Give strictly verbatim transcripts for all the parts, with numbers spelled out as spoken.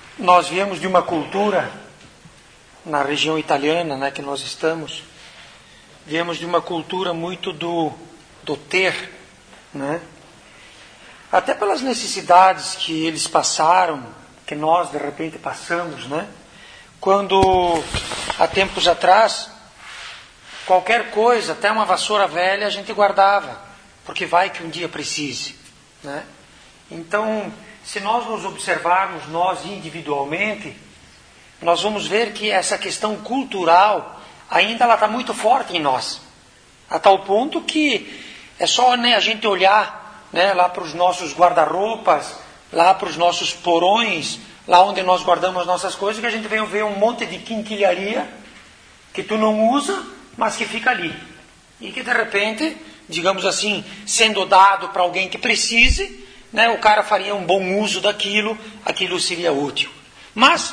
nós viemos de uma cultura, na região italiana, né, que nós estamos, viemos de uma cultura muito do, do ter, né? Até pelas necessidades que eles passaram, que nós de repente passamos, né? Quando, há tempos atrás, qualquer coisa, até uma vassoura velha, a gente guardava, porque vai que um dia precise, né? Então, se nós nos observarmos, nós individualmente, nós vamos ver que essa questão cultural ainda ela está muito forte em nós, a tal ponto que é só, né, a gente olhar, né, lá para os nossos guarda-roupas, lá para os nossos porões, lá onde nós guardamos as nossas coisas, que a gente vem ver um monte de quinquilharia que tu não usa, mas que fica ali. E que de repente, digamos assim, sendo dado para alguém que precise, né, o cara faria um bom uso daquilo, aquilo seria útil. Mas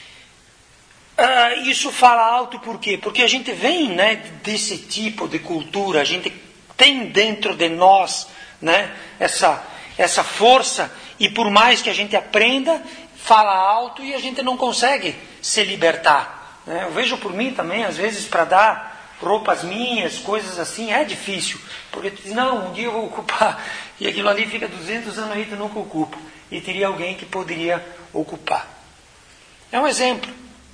uh, isso fala alto por quê? Porque a gente vem, né, desse tipo de cultura, a gente tem dentro de nós, né, essa, essa força, e por mais que a gente aprenda, fala alto e a gente não consegue se libertar, né? Eu vejo por mim também, às vezes, para dar roupas minhas, coisas assim, é difícil, porque tu diz, não, um dia eu vou ocupar, e aquilo ali fica duzentos anos aí, tu nunca ocupa, e teria alguém que poderia ocupar. É um exemplo.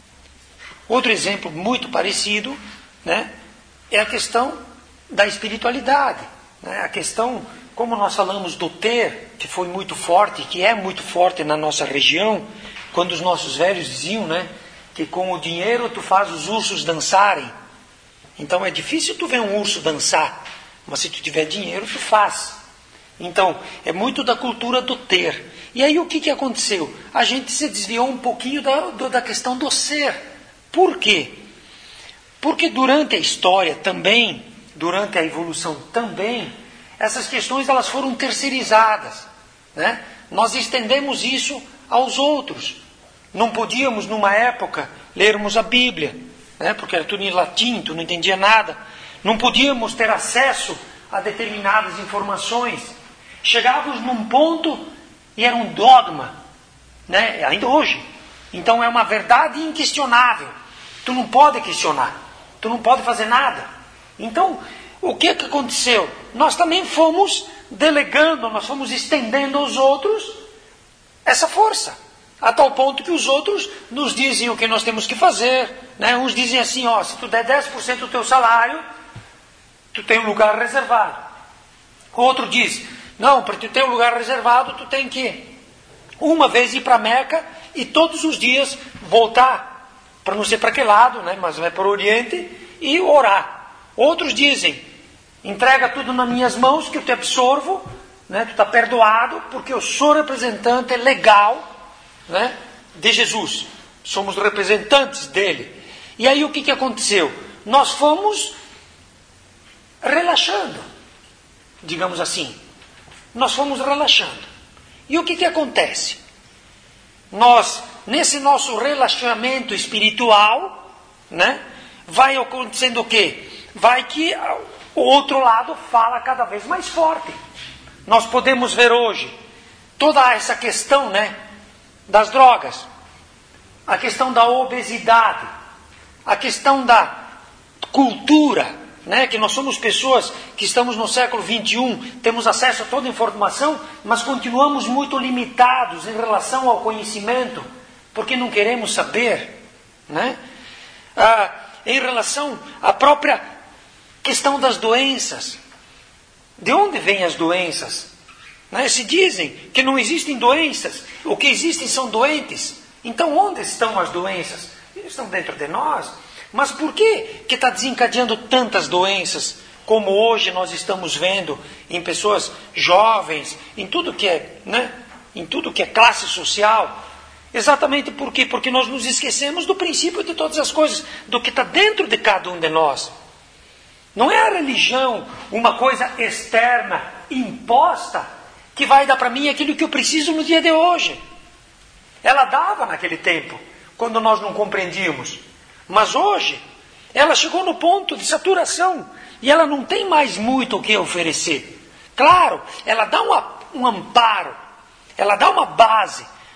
Outro exemplo muito parecido, né, é a questão da espiritualidade, né? A questão, como nós falamos do ter, que foi muito forte, que é muito forte na nossa região, quando os nossos velhos diziam, né, que com o dinheiro tu faz os ursos dançarem. Então é difícil tu ver um urso dançar, mas se tu tiver dinheiro, tu faz. Então, é muito da cultura do ter. E aí o que, que aconteceu? A gente se desviou um pouquinho da, da questão do ser. Por quê? Porque durante a história também, durante a evolução também, essas questões elas foram terceirizadas, né? Nós estendemos isso aos outros. Não podíamos, numa época, lermos a Bíblia, né? Porque era tudo em latim, tu não entendia nada. Não podíamos ter acesso a determinadas informações. Chegávamos num ponto e era um dogma, né? Ainda hoje. Então é uma verdade inquestionável. Tu não pode questionar. Tu não pode fazer nada. Então, o que, que aconteceu? Nós também fomos delegando, nós fomos estendendo aos outros essa força. A tal ponto que os outros nos dizem o que nós temos que fazer, né? Uns dizem assim, ó, se tu der dez por cento do teu salário, tu tem um lugar reservado. O outro diz, não, para tu ter um lugar reservado, tu tem que uma vez ir para Meca e todos os dias voltar, para não ser para que lado, né? Mas vai para o Oriente, e orar. Outros dizem, entrega tudo nas minhas mãos que eu te absorvo, né? Tu está perdoado porque eu sou representante legal, né, de Jesus. Somos representantes dele. E aí o que, que aconteceu? Nós fomos relaxando, digamos assim. Nós fomos relaxando. E o que, que acontece? Nós, nesse nosso relaxamento espiritual, né, vai acontecendo o quê? Vai que o outro lado fala cada vez mais forte. Nós podemos ver hoje toda essa questão, né, das drogas, a questão da obesidade, a questão da cultura, né, que nós somos pessoas que estamos no século vinte e um, temos acesso a toda a informação, mas continuamos muito limitados em relação ao conhecimento, porque não queremos saber, né? Ah, em relação à própria questão das doenças. De onde vêm as doenças? Né? Se dizem que não existem doenças, o que existem são doentes. Então onde estão as doenças? Estão dentro de nós. Mas por que que está desencadeando tantas doenças, como hoje nós estamos vendo em pessoas jovens, em tudo que é, né, em tudo que é classe social? Exatamente por quê? Porque nós nos esquecemos do princípio de todas as coisas, do que está dentro de cada um de nós. Não é a religião uma coisa externa, imposta, que vai dar para mim aquilo que eu preciso no dia de hoje. Ela dava naquele tempo, quando nós não compreendíamos. Mas hoje, ela chegou no ponto de saturação e ela não tem mais muito o que oferecer. Claro, ela dá uma, um amparo, ela dá uma base,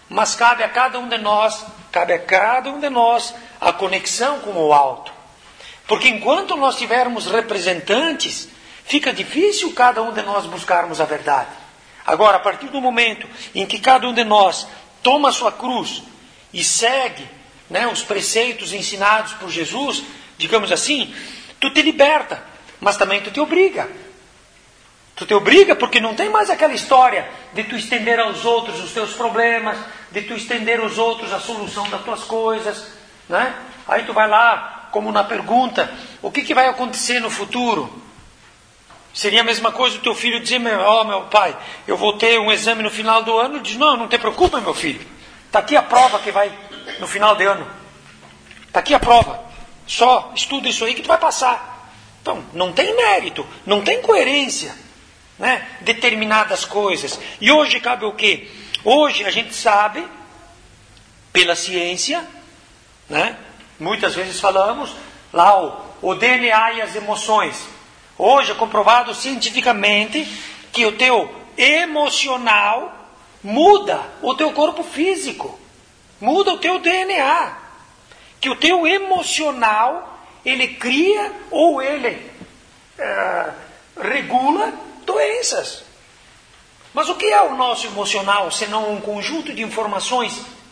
mas cabe a cada um de nós, cabe a cada um de nós a conexão com o alto. Porque enquanto nós tivermos representantes, fica difícil cada um de nós buscarmos a verdade. Agora, a partir do momento em que cada um de nós toma a sua cruz e segue, né, os preceitos ensinados por Jesus, digamos assim, tu te liberta, mas também tu te obriga. Tu te obriga porque não tem mais aquela história de tu estender aos outros os teus problemas, de tu estender aos outros a solução das tuas coisas, né? Aí tu vai lá, como na pergunta, o que, que vai acontecer no futuro? Seria a mesma coisa o teu filho dizer, ó, oh, meu pai, eu vou ter um exame no final do ano. Diz, não, não te preocupa, meu filho. Está aqui a prova que vai no final de ano. Está aqui a prova. Só estuda isso aí que tu vai passar. Então, não tem mérito, não tem coerência, né? Determinadas coisas. E hoje cabe o quê? Hoje a gente sabe, pela ciência, né? Muitas vezes falamos lá o, o D N A e as emoções. Hoje é comprovado cientificamente que o teu emocional muda o teu corpo físico, muda o teu D N A. Que o teu emocional, ele cria ou ele uh, regula doenças. Mas o que é o nosso emocional, senão um conjunto de informações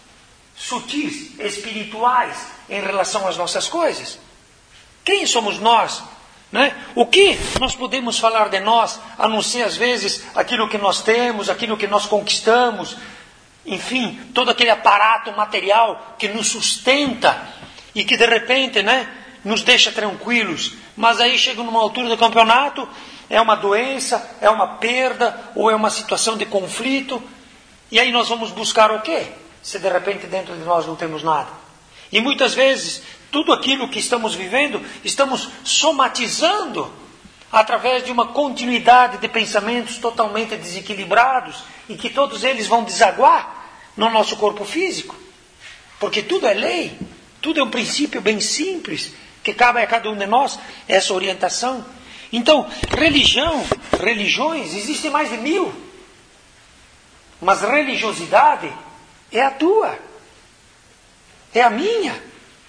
sutis, espirituais, em relação às nossas coisas? Quem somos nós? Né? O que nós podemos falar de nós, a não ser às vezes aquilo que nós temos, aquilo que nós conquistamos, enfim, todo aquele aparato material que nos sustenta e que de repente, né, nos deixa tranquilos, mas aí chega numa altura do campeonato, é uma doença, é uma perda ou é uma situação de conflito, e aí nós vamos buscar o quê? Se de repente dentro de nós não temos nada. E muitas vezes tudo aquilo que estamos vivendo, estamos somatizando através de uma continuidade de pensamentos totalmente desequilibrados e que todos eles vão desaguar no nosso corpo físico. Porque tudo é lei, tudo é um princípio bem simples, que cabe a cada um de nós essa orientação. Então, religião, religiões, existem mais de mil. Mas religiosidade é a tua, é a minha.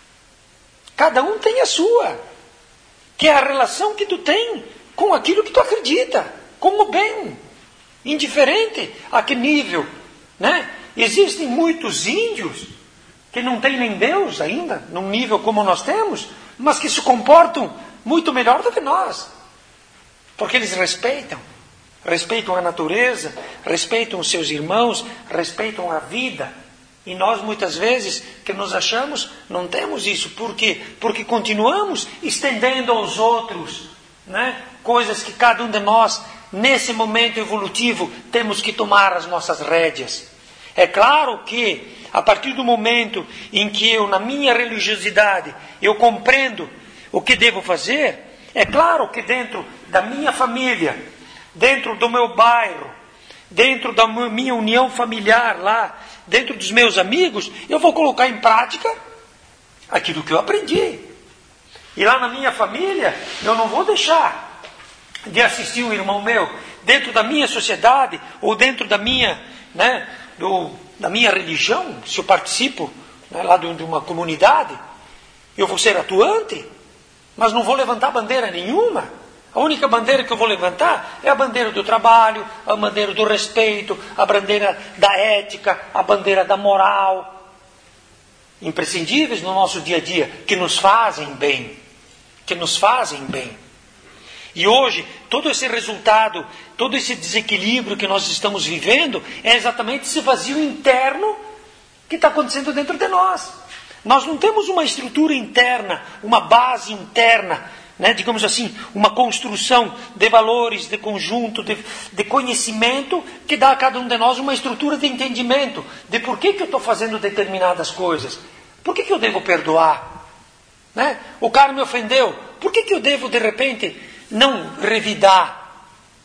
Cada um tem a sua, que é a relação que tu tem com aquilo que tu acredita, com o bem, indiferente a que nível, né? Existem muitos índios que não têm nem Deus ainda, num nível como nós temos, mas que se comportam muito melhor do que nós, porque eles respeitam, respeitam a natureza, respeitam os seus irmãos, respeitam a vida. E nós, muitas vezes, que nos achamos, não temos isso. Por quê? Porque continuamos estendendo aos outros, né, coisas que cada um de nós, nesse momento evolutivo, temos que tomar as nossas rédeas. É claro que, a partir do momento em que eu, na minha religiosidade, eu compreendo o que devo fazer, é claro que dentro da minha família, dentro do meu bairro, dentro da minha união familiar lá, dentro dos meus amigos, eu vou colocar em prática aquilo que eu aprendi. E lá na minha família, eu não vou deixar de assistir um irmão meu, dentro da minha sociedade, ou dentro da minha, né, do, da minha religião, se eu participo, né, lá de uma comunidade, eu vou ser atuante, mas não vou levantar bandeira nenhuma. A única bandeira que eu vou levantar é a bandeira do trabalho, a bandeira do respeito, a bandeira da ética, a bandeira da moral. Imprescindíveis no nosso dia a dia, que nos fazem bem. Que nos fazem bem. E hoje, todo esse resultado, todo esse desequilíbrio que nós estamos vivendo, é exatamente esse vazio interno que está acontecendo dentro de nós. Nós não temos uma estrutura interna, uma base interna, né, digamos assim, uma construção de valores, de conjunto, de, de conhecimento, que dá a cada um de nós uma estrutura de entendimento de por que, que eu estou fazendo determinadas coisas. Por que, que eu devo perdoar? Né? O cara me ofendeu. Por que, que eu devo, de repente, não revidar?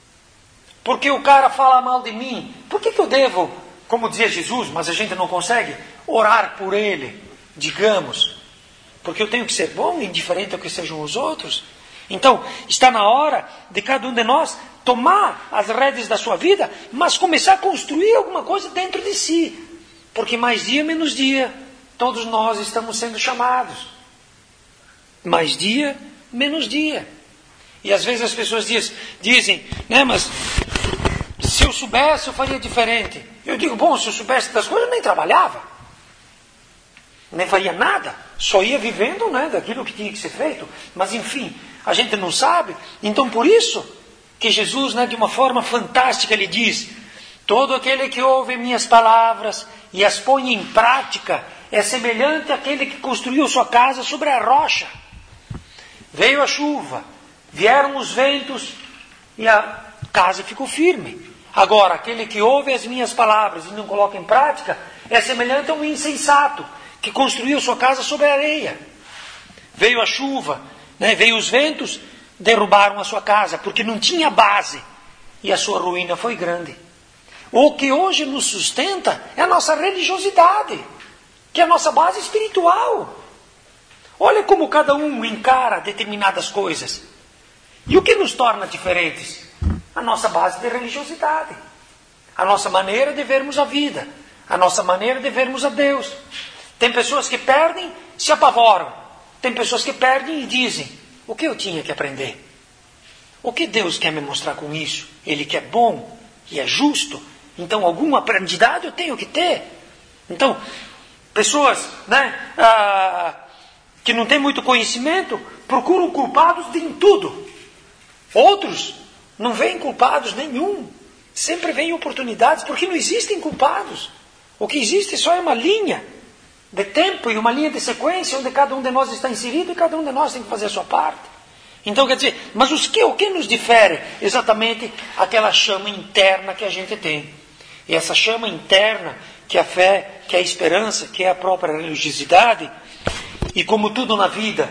Porque o cara fala mal de mim. Por que, que eu devo, como dizia Jesus, mas a gente não consegue, orar por ele, digamos? Porque eu tenho que ser bom, indiferente ao que sejam os outros. Então, está na hora de cada um de nós tomar as rédeas da sua vida, mas começar a construir alguma coisa dentro de si. Porque mais dia, menos dia, todos nós estamos sendo chamados. Mais dia, menos dia. E às vezes as pessoas diz, dizem, né, mas se eu soubesse eu faria diferente. Eu digo, bom, se eu soubesse das coisas eu nem trabalhava. Nem faria nada. Só ia vivendo, né, daquilo que tinha que ser feito. Mas enfim, a gente não sabe. Então por isso que Jesus, né, de uma forma fantástica, ele diz: todo aquele que ouve minhas palavras e as põe em prática é semelhante àquele que construiu sua casa sobre a rocha. Veio a chuva, vieram os ventos e a casa ficou firme. Agora, aquele que ouve as minhas palavras e não coloca em prática é semelhante a um insensato que construiu sua casa sobre a areia. Veio a chuva, né, veio os ventos, derrubaram a sua casa, porque não tinha base, e a sua ruína foi grande. O que hoje nos sustenta é a nossa religiosidade, que é a nossa base espiritual. Olha como cada um encara determinadas coisas. E o que nos torna diferentes? A nossa base de religiosidade, a nossa maneira de vermos a vida, a nossa maneira de vermos a Deus. Tem pessoas que perdem, se apavoram. Tem pessoas que perdem e dizem: o que eu tinha que aprender? O que Deus quer me mostrar com isso? Ele que é bom e é justo, então alguma aprendizagem eu tenho que ter. Então, pessoas, né, ah, que não têm muito conhecimento procuram culpados em tudo. Outros não veem culpados nenhum. Sempre veem oportunidades, porque não existem culpados. O que existe só é uma linha de tempo e uma linha de sequência onde cada um de nós está inserido e cada um de nós tem que fazer a sua parte. Então, quer dizer, mas os que, o que nos difere? Exatamente aquela chama interna que a gente tem. E essa chama interna, que é a fé, que é a esperança, que é a própria religiosidade, e como tudo na vida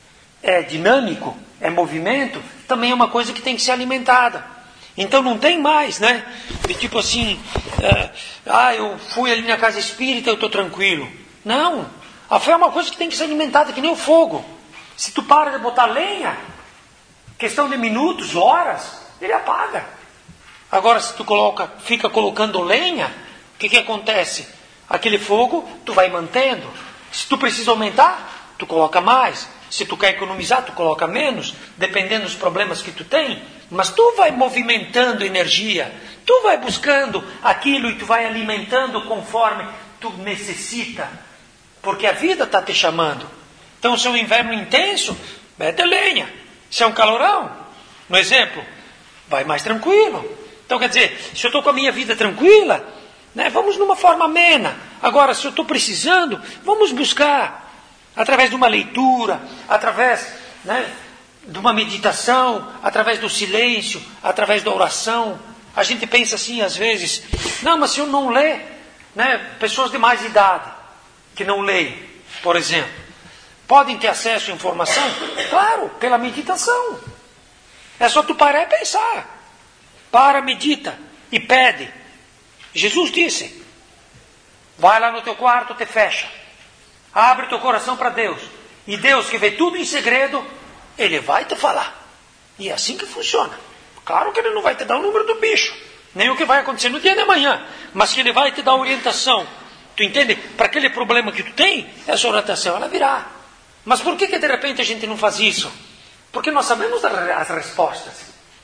é dinâmico, é movimento, também é uma coisa que tem que ser alimentada. Então não tem mais, né? De tipo assim, é, ah, eu fui ali na casa espírita, eu estou tranquilo. Não, a fé é uma coisa que tem que ser alimentada, que nem o fogo. Se tu para de botar lenha, questão de minutos, horas, ele apaga. Agora, se tu coloca, fica colocando lenha, o que, que acontece? Aquele fogo, tu vai mantendo. Se tu precisa aumentar, tu coloca mais. Se tu quer economizar, tu coloca menos, dependendo dos problemas que tu tem. Mas tu vai movimentando energia, tu vai buscando aquilo e tu vai alimentando conforme tu necessita. Porque a vida está te chamando. Então, se é um inverno intenso, mete lenha. Se é um calorão, no exemplo, vai mais tranquilo. Então, quer dizer, se eu estou com a minha vida tranquila, né, vamos numa forma amena. Agora, se eu estou precisando, vamos buscar, através de uma leitura, através, né, de uma meditação, através do silêncio, através da oração. A gente pensa assim, às vezes, não, mas se eu não ler, né, pessoas de mais idade, que não leem, por exemplo, podem ter acesso à informação? Claro, pela meditação. É só tu parar e pensar. Para, medita e pede. Jesus disse: vai lá no teu quarto, te fecha. Abre teu coração para Deus. E Deus, que vê tudo em segredo, Ele vai te falar. E é assim que funciona. Claro que Ele não vai te dar o número do bicho, nem o que vai acontecer no dia de amanhã, mas que Ele vai te dar orientação. Tu entende? Para aquele problema que tu tem, essa orientação ela virá. Mas por que que de repente a gente não faz isso? Porque nós sabemos as respostas.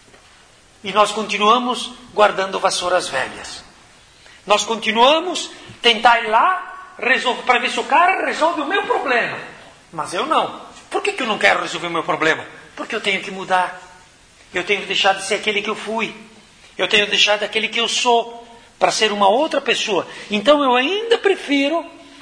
E nós continuamos guardando vassouras velhas. Nós continuamos tentar ir lá para ver se o cara resolve o meu problema. Mas eu não. Por que que eu não quero resolver o meu problema? Porque eu tenho que mudar. Eu tenho que deixar de ser aquele que eu fui. Eu tenho que deixar daquele que eu sou para ser uma outra pessoa. Então eu ainda prefiro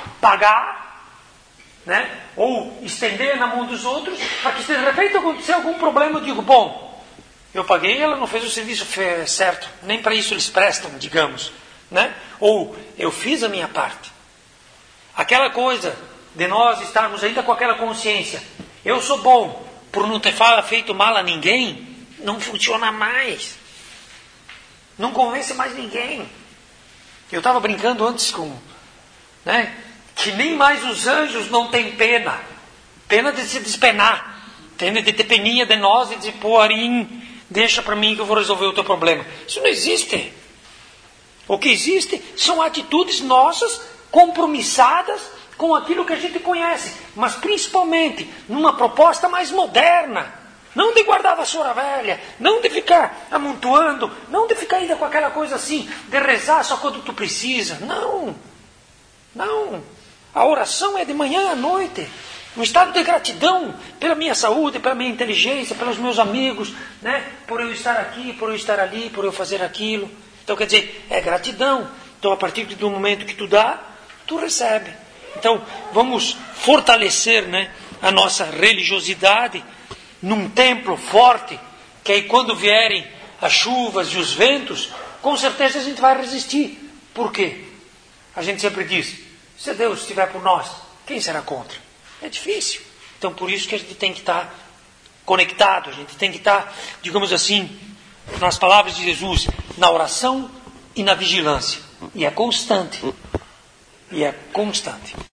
pagar, né? Ou estender na mão dos outros, para que se de repente acontecer algum problema, eu digo, bom, eu paguei e ela não fez o serviço certo. Nem para isso eles prestam, digamos, né? Ou eu fiz a minha parte. Aquela coisa de nós estarmos ainda com aquela consciência, eu sou bom, por não ter feito mal a ninguém, não funciona mais. Não convence mais ninguém. Eu estava brincando antes com, né, que nem mais os anjos não têm pena. Pena de se despenar. Pena de ter peninha de nós e de pôr arim, deixa para mim que eu vou resolver o teu problema. Isso não existe. O que existe são atitudes nossas compromissadas com aquilo que a gente conhece, mas principalmente numa proposta mais moderna. Não de guardar a vassoura velha, não de ficar amontoando, não de ficar ainda com aquela coisa assim, de rezar só quando tu precisa. Não, não. A oração é de manhã à noite. Um estado de gratidão pela minha saúde, pela minha inteligência, pelos meus amigos, né? Por eu estar aqui, por eu estar ali, por eu fazer aquilo. Então, quer dizer, é gratidão. Então, a partir do momento que tu dá, tu recebe. Então, vamos fortalecer, né, a nossa religiosidade num templo forte, que aí quando vierem as chuvas e os ventos, com certeza a gente vai resistir. Por quê? A gente sempre diz, se Deus estiver por nós, quem será contra? É difícil. Então por isso que a gente tem que estar conectado, a gente tem que estar, digamos assim, nas palavras de Jesus, na oração e na vigilância. E é constante. E é constante.